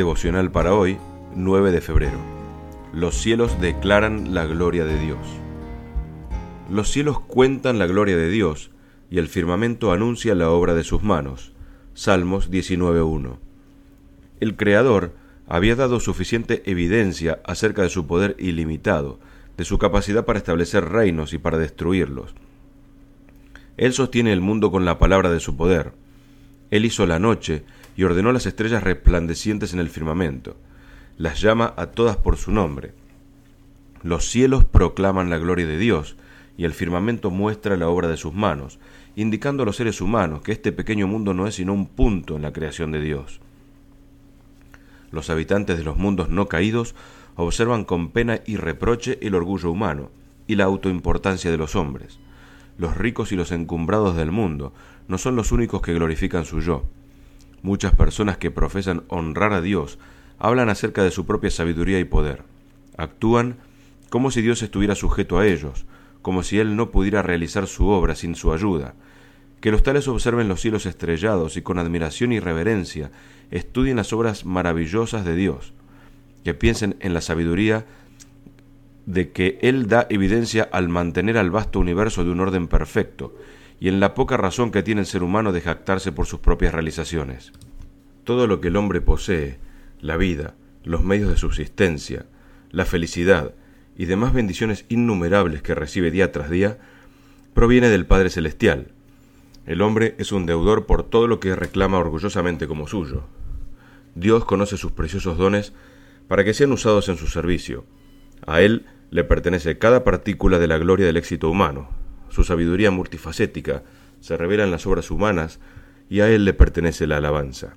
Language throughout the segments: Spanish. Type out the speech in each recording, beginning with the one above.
Devocional para hoy, 9 de febrero. Los cielos declaran la gloria de Dios. Los cielos cuentan la gloria de Dios, y el firmamento anuncia la obra de sus manos. Salmos 19:1. El Creador había dado suficiente evidencia acerca de su poder ilimitado, de su capacidad para establecer reinos y para destruirlos. Él sostiene el mundo con la palabra de su poder. Él hizo la noche y ordenó las estrellas resplandecientes en el firmamento. Las llama a todas por su nombre. Los cielos proclaman la gloria de Dios, y el firmamento muestra la obra de sus manos, indicando a los seres humanos que este pequeño mundo no es sino un punto en la creación de Dios. Los habitantes de los mundos no caídos observan con pena y reproche el orgullo humano y la autoimportancia de los hombres. Los ricos y los encumbrados del mundo no son los únicos que glorifican su yo. Muchas personas que profesan honrar a Dios hablan acerca de su propia sabiduría y poder. Actúan como si Dios estuviera sujeto a ellos, como si Él no pudiera realizar su obra sin su ayuda. Que los tales observen los cielos estrellados y con admiración y reverencia estudien las obras maravillosas de Dios. Que piensen en la sabiduría de que Él da evidencia al mantener al vasto universo de un orden perfecto, y en la poca razón que tiene el ser humano de jactarse por sus propias realizaciones. Todo lo que el hombre posee, la vida, los medios de subsistencia, la felicidad y demás bendiciones innumerables que recibe día tras día, proviene del Padre Celestial. El hombre es un deudor por todo lo que reclama orgullosamente como suyo. Dios conoce sus preciosos dones para que sean usados en su servicio. A Él le pertenece cada partícula de la gloria del éxito humano. Su sabiduría multifacética se revela en las obras humanas y a Él le pertenece la alabanza.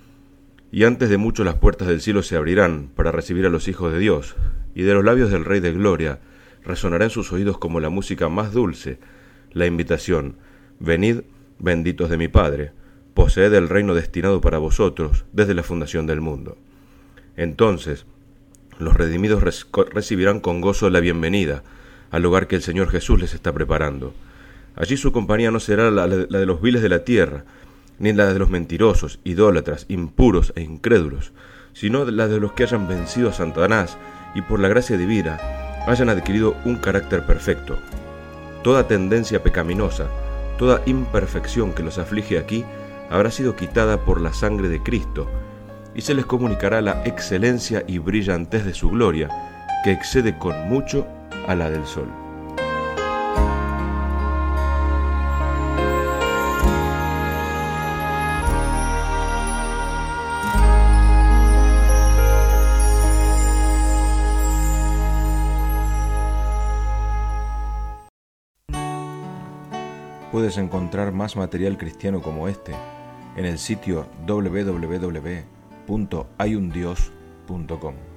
Y antes de mucho las puertas del cielo se abrirán para recibir a los hijos de Dios, y de los labios del Rey de Gloria resonará en sus oídos como la música más dulce, la invitación: venid, benditos de mi Padre, poseed el reino destinado para vosotros desde la fundación del mundo. Entonces, los redimidos recibirán con gozo la bienvenida al lugar que el Señor Jesús les está preparando. Allí su compañía no será la de los viles de la tierra, ni la de los mentirosos, idólatras, impuros e incrédulos, sino la de los que hayan vencido a Satanás y por la gracia divina hayan adquirido un carácter perfecto. Toda tendencia pecaminosa, toda imperfección que los aflige aquí habrá sido quitada por la sangre de Cristo, y se les comunicará la excelencia y brillantez de su gloria, que excede con mucho a la del sol. Puedes encontrar más material cristiano como este en el sitio www.hayundios.com.